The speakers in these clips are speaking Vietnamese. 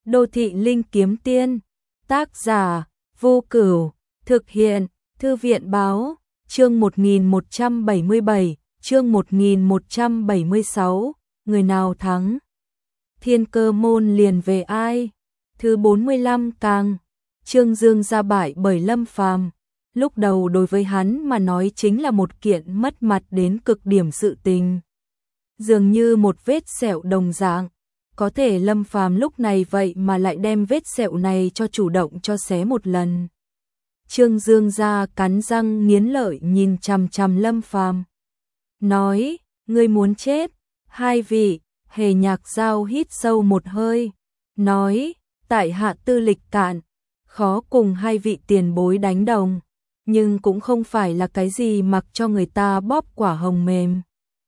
Đô thị linh kiếm tiên, tác giả Vô Cửu, thực hiện Thư viện báo, chương 1177, chương 1176, người nào thắng? Thiên Cơ môn liền về ai? Thứ 45 càng, Trương Dương ra bại bởi Lâm Phàm. Lúc đầu đối với hắn mà nói chính là một kiện mất mặt đến cực điểm sự tình. Dường như một vết sẹo đồng dạng. Có thể Lâm Phàm lúc này vậy mà lại đem vết sẹo này cho chủ động cho xé một lần. Trương Dương ra cắn răng nghiến lợi nhìn chằm chằm Lâm Phàm, nói, ngươi muốn chết? Hai vị, Hề Nhạc Giao hít sâu một hơi, nói, tại hạ tư lịch cạn, khó cùng hai vị tiền bối đánh đồng, nhưng cũng không phải là cái gì mặc cho người ta bóp quả hồng mềm.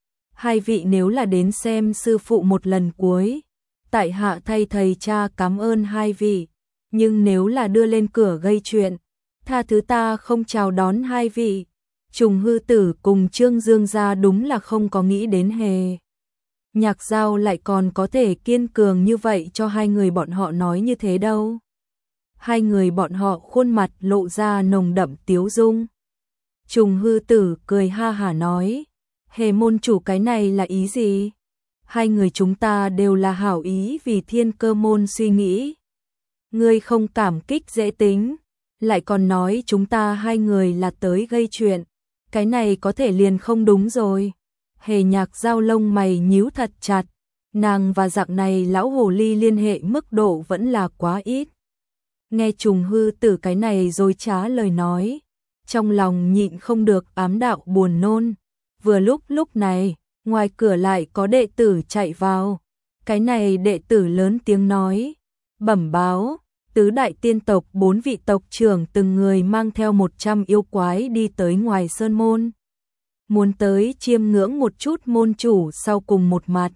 Hai vị nếu là đến xem sư phụ một lần cuối, tại hạ thay thầy cha cảm ơn hai vị, nhưng nếu là đưa lên cửa gây chuyện, tha thứ ta không chào đón hai vị. Trùng Hư Tử cùng Trương Dương gia đúng là không có nghĩ đến Hề Nhạc Giao lại còn có thể kiên cường như vậy cho hai người bọn họ nói như thế đâu. Hai người bọn họ khuôn mặt lộ ra nồng đậm tiếu dung. Trùng Hư Tử cười ha hả nói, Hề môn chủ cái này là ý gì? Hai người chúng ta đều là hảo ý vì Thiên Cơ môn suy nghĩ. Ngươi không cảm kích dễ tính, lại còn nói chúng ta hai người là tới gây chuyện, cái này có thể liền không đúng rồi. Hề Nhạc Giao lông mày nhíu thật chặt, nàng và dạng này lão hồ ly liên hệ mức độ vẫn là quá ít. Nghe Trùng Hư Tử cái này rồi trá lời nói, trong lòng nhịn không được ám đạo buồn nôn. Vừa lúc này, ngoài cửa lại có đệ tử chạy vào. Cái này đệ tử lớn tiếng nói, bẩm báo, tứ đại tiên tộc 4 vị tộc trưởng từng người mang theo 100 yêu quái đi tới ngoài sơn môn. Muốn tới chiêm ngưỡng một chút môn chủ sau cùng một mặt.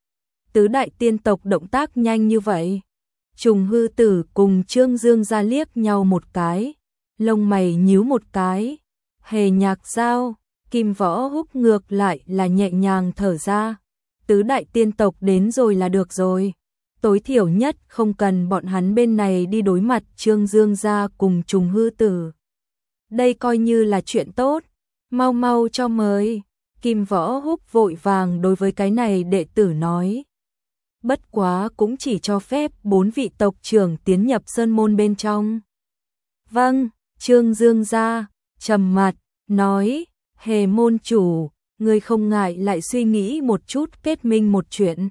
Tứ đại tiên tộc động tác nhanh như vậy. Trùng Hư Tử cùng Trương Dương ra liếc nhau một cái, lông mày nhíu một cái. Hề Nhạc Giao, Kim Võ Húc ngược lại là nhẹ nhàng thở ra. Tứ đại tiên tộc đến rồi là được rồi. Tối thiểu nhất không cần bọn hắn bên này đi đối mặt Trương Dương gia cùng Trùng Hư Tử. Đây coi như là chuyện tốt. Mau mau cho mời. Kim Võ Húc vội vàng đối với cái này đệ tử nói. Bất quá cũng chỉ cho phép 4 vị tộc trưởng tiến nhập sơn môn bên trong. Vâng, Trương Dương gia trầm mặt, nói, Hề môn chủ, ngươi không ngại lại suy nghĩ một chút kết minh một chuyện.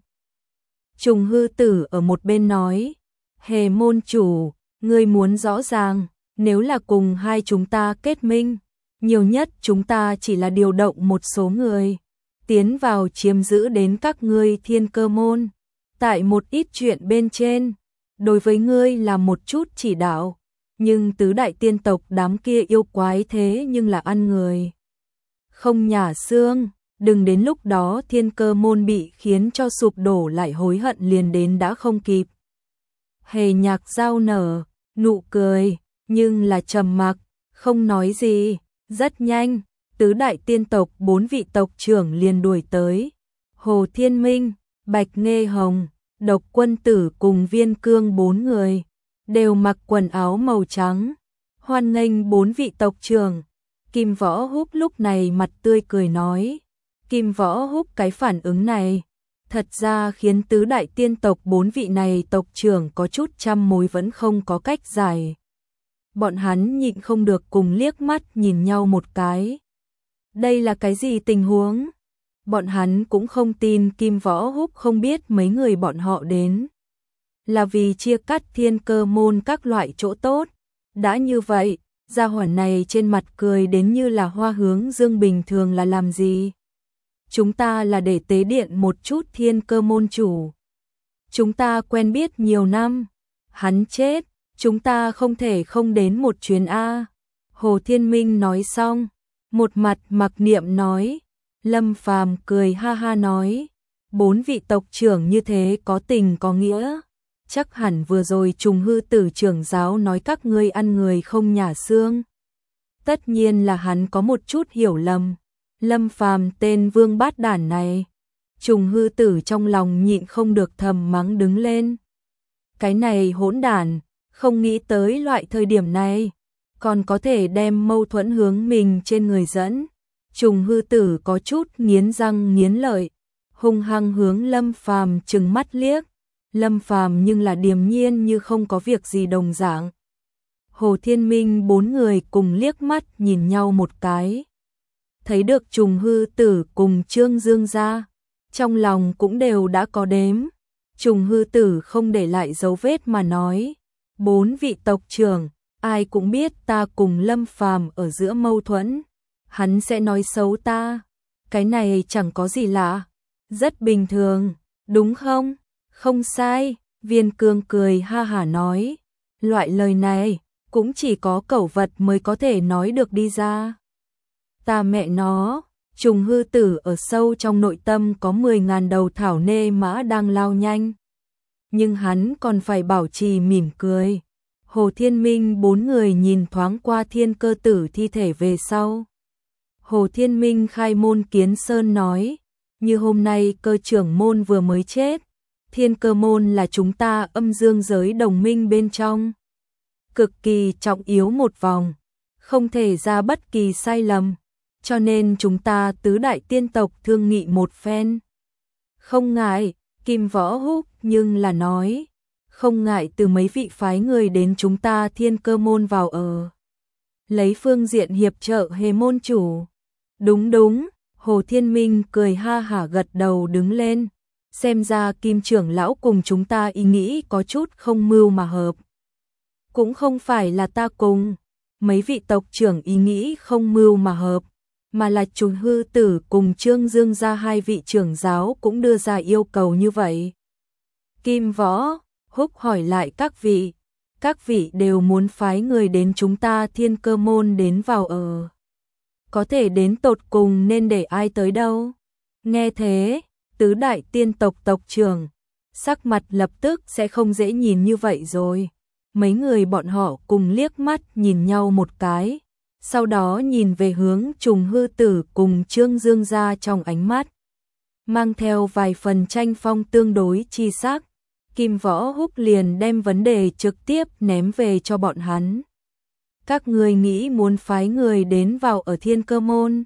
Trùng Hư Tử ở một bên nói, Hề môn chủ, ngươi muốn rõ ràng, nếu là cùng hai chúng ta kết minh, nhiều nhất chúng ta chỉ là điều động một số người, tiến vào chiếm giữ đến các ngươi Thiên Cơ môn. Tại một ít chuyện bên trên, đối với ngươi là một chút chỉ đạo, nhưng tứ đại tiên tộc đám kia yêu quái thế nhưng là ăn người. Không nhả xương, đừng đến lúc đó Thiên Cơ môn bị khiến cho sụp đổ lại hối hận liền đến đã không kịp. Hề Nhạc Giao nở nụ cười, nhưng là trầm mặc, không nói gì. Rất nhanh, tứ đại tiên tộc 4 vị tộc trưởng liền đuổi tới. Hồ Thiên Minh, Bạch Nghê Hồng, Độc Quân Tử cùng Viên Cương 4 người, đều mặc quần áo màu trắng. Hoan nghênh 4 vị tộc trưởng. Kim Võ Húc lúc này mặt tươi cười nói. Kim Võ Húc cái phản ứng này, thật ra khiến tứ đại tiên tộc 4 vị này tộc trưởng có chút trăm mối vẫn không có cách giải. Bọn hắn nhịn không được cùng liếc mắt nhìn nhau một cái. Đây là cái gì tình huống? Bọn hắn cũng không tin Kim Võ Húc không biết mấy người bọn họ đến là vì chia cắt Thiên Cơ môn các loại chỗ tốt. Đã như vậy, gia hỏa này trên mặt cười đến như là hoa hướng dương bình thường là làm gì? Chúng ta là để tế điện một chút Thiên Cơ môn chủ. Chúng ta quen biết nhiều năm. Hắn chết, chúng ta không thể không đến một chuyến A. Hồ Thiên Minh nói xong, một mặt mặc niệm nói. Lâm Phàm cười ha ha nói, 4 vị tộc trưởng như thế có tình có nghĩa. Chắc hẳn vừa rồi Trùng Hư Tử trưởng giáo nói các ngươi ăn người không nhả xương. Tất nhiên là hắn có một chút hiểu lầm. Lâm Phàm tên vương bát đản này. Trùng Hư Tử trong lòng nhịn không được thầm mắng đứng lên. Cái này hỗn đản, không nghĩ tới loại thời điểm này, còn có thể đem mâu thuẫn hướng mình trên người dẫn. Trùng hư tử có chút nghiến răng nghiến lợi, hung hăng hướng Lâm Phàm trừng mắt liếc. Lâm Phàm nhưng là điềm nhiên như không có việc gì đồng dạng. Hồ Thiên Minh bốn người cùng liếc mắt nhìn nhau một cái. Thấy được Trùng hư tử cùng Trương Dương ra, trong lòng cũng đều đã có đếm. Trùng hư tử không để lại dấu vết mà nói, 4 vị tộc trưởng, ai cũng biết ta cùng Lâm Phàm ở giữa mâu thuẫn, hắn sẽ nói xấu ta, cái này chẳng có gì lạ, rất bình thường, đúng không? Không sai, Viên Cương cười ha hả nói, loại lời này cũng chỉ có cẩu vật mới có thể nói được đi ra. Ta mẹ nó, Trùng hư tử ở sâu trong nội tâm có 10.000 đầu thảo nê mã đang lao nhanh. Nhưng hắn còn phải bảo trì mỉm cười. Hồ Thiên Minh bốn người nhìn thoáng qua Thiên Cơ tử thi thể về sau. Hồ Thiên Minh khai môn kiến sơn nói, như hôm nay cơ trưởng môn vừa mới chết, Thiên Cơ môn là chúng ta âm dương giới đồng minh bên trong. Cực kỳ trọng yếu một vòng, không thể ra bất kỳ sai lầm, cho nên chúng ta tứ đại tiên tộc thương nghị một phen. Không ngại, Kim Võ Húc nhưng là nói, không ngại từ mấy vị phái người đến chúng ta Thiên Cơ môn vào ở. Lấy phương diện hiệp trợ Hề môn chủ. Đúng đúng, Hồ Thiên Minh cười ha hả gật đầu đứng lên. Xem ra Kim trưởng lão cùng chúng ta ý nghĩ có chút không mưu mà hợp. Cũng không phải là ta cùng mấy vị tộc trưởng ý nghĩ không mưu mà hợp, mà là Trùng hư tử cùng Trương Dương ra hai vị trưởng giáo cũng đưa ra yêu cầu như vậy. Kim Võ Húc hỏi lại các vị đều muốn phái người đến chúng ta Thiên Cơ môn đến vào ở. Có thể đến tột cùng nên để ai tới đâu? Nghe thế, tứ đại tiên tộc tộc trưởng, sắc mặt lập tức sẽ không dễ nhìn như vậy rồi. Mấy người bọn họ cùng liếc mắt nhìn nhau một cái, sau đó nhìn về hướng Trùng hư tử cùng Trương Dương ra trong ánh mắt, mang theo vài phần tranh phong tương đối chi sắc. Kim Võ Húc liền đem vấn đề trực tiếp ném về cho bọn hắn. Các người nghĩ muốn phái người đến vào ở Thiên Cơ môn?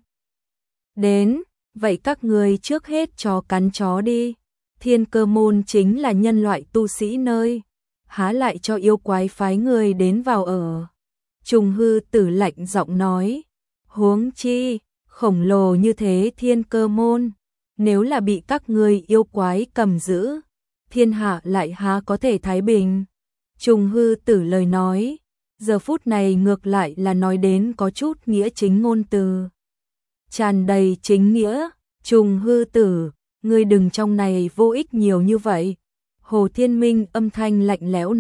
Đến, vậy các người trước hết chó cắn chó đi. Thiên Cơ môn chính là nhân loại tu sĩ nơi, há lại cho yêu quái phái người đến vào ở. Trùng hư tử lạnh giọng nói, huống chi, khổng lồ như thế Thiên Cơ môn, nếu là bị các người yêu quái cầm giữ, thiên hạ lại há có thể thái bình. Trùng hư tử lời nói, giờ phút này ngược lại là nói đến có chút nghĩa chính ngôn từ, tràn đầy chính nghĩa. Trùng hư tử, ngươi đừng trong này vô ích nhiều như vậy. Hồ Thiên Minh âm thanh lạnh lẽo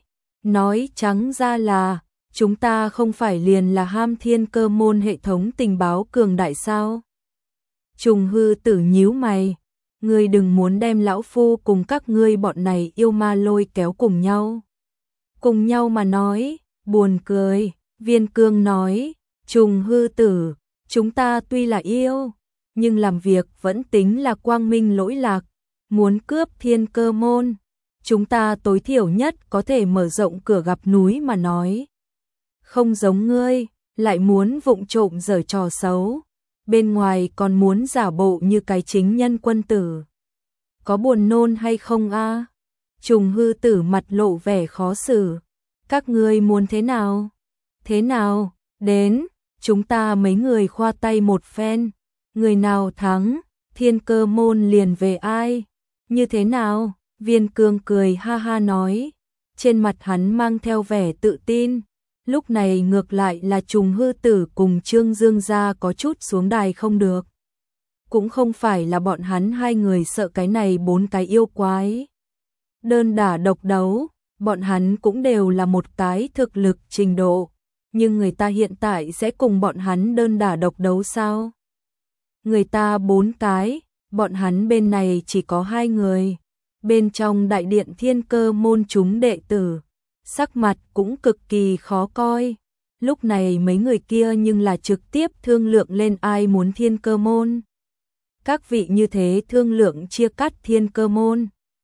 nói trắng ra là, chúng ta không phải liền là ham Thiên Cơ môn hệ thống tình báo cường đại sao? Trùng hư tử nhíu mày, ngươi đừng muốn đem lão phu cùng các ngươi bọn này yêu ma lôi kéo cùng nhau. Cùng nhau mà nói, buồn cười. Viên Cương nói, Trùng hư tử, chúng ta tuy là yêu, nhưng làm việc vẫn tính là quang minh lỗi lạc. Muốn cướp Thiên Cơ môn, chúng ta tối thiểu nhất có thể mở rộng cửa gặp núi mà nói. Không giống ngươi, lại muốn vụng trộm giở trò xấu, bên ngoài còn muốn giả bộ như cái chính nhân quân tử. Có buồn nôn hay không a? Trùng hư tử mặt lộ vẻ khó xử. Các ngươi muốn thế nào? Thế nào? Đến, chúng ta mấy người khoa tay một phen. Người nào thắng, Thiên Cơ môn liền về ai? Như thế nào? Viên Cương cười ha ha nói. Trên mặt hắn mang theo vẻ tự tin. Lúc này ngược lại là Trùng hư tử cùng Trương Dương gia có chút xuống đài không được. Cũng không phải là bọn hắn hai người sợ cái này 4 cái yêu quái. Đơn đả độc đấu, bọn hắn cũng đều là một cái thực lực trình độ. Nhưng người ta hiện tại sẽ cùng bọn hắn đơn đả độc đấu sao? Người ta 4 cái, bọn hắn bên này chỉ có 2 người. Bên trong đại điện Thiên Cơ môn chúng đệ tử, sắc mặt cũng cực kỳ khó coi. Lúc này mấy người kia nhưng là trực tiếp thương lượng lên ai muốn Thiên Cơ môn. Các vị như thế thương lượng chia cắt Thiên Cơ môn,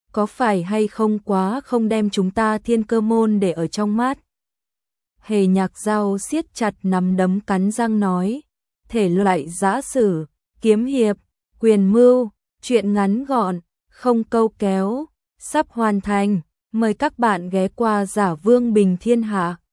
có phải hay không quá không đem chúng ta Thiên Cơ môn để ở trong mắt. Hề Nhạc Dao siết chặt nắm đấm cắn răng nói, thể loại giã sử, kiếm hiệp, quyền mưu, truyện ngắn gọn, không câu kéo, sắp hoàn thành, mời các bạn ghé qua Giả Vương Bình Thiên Hạ.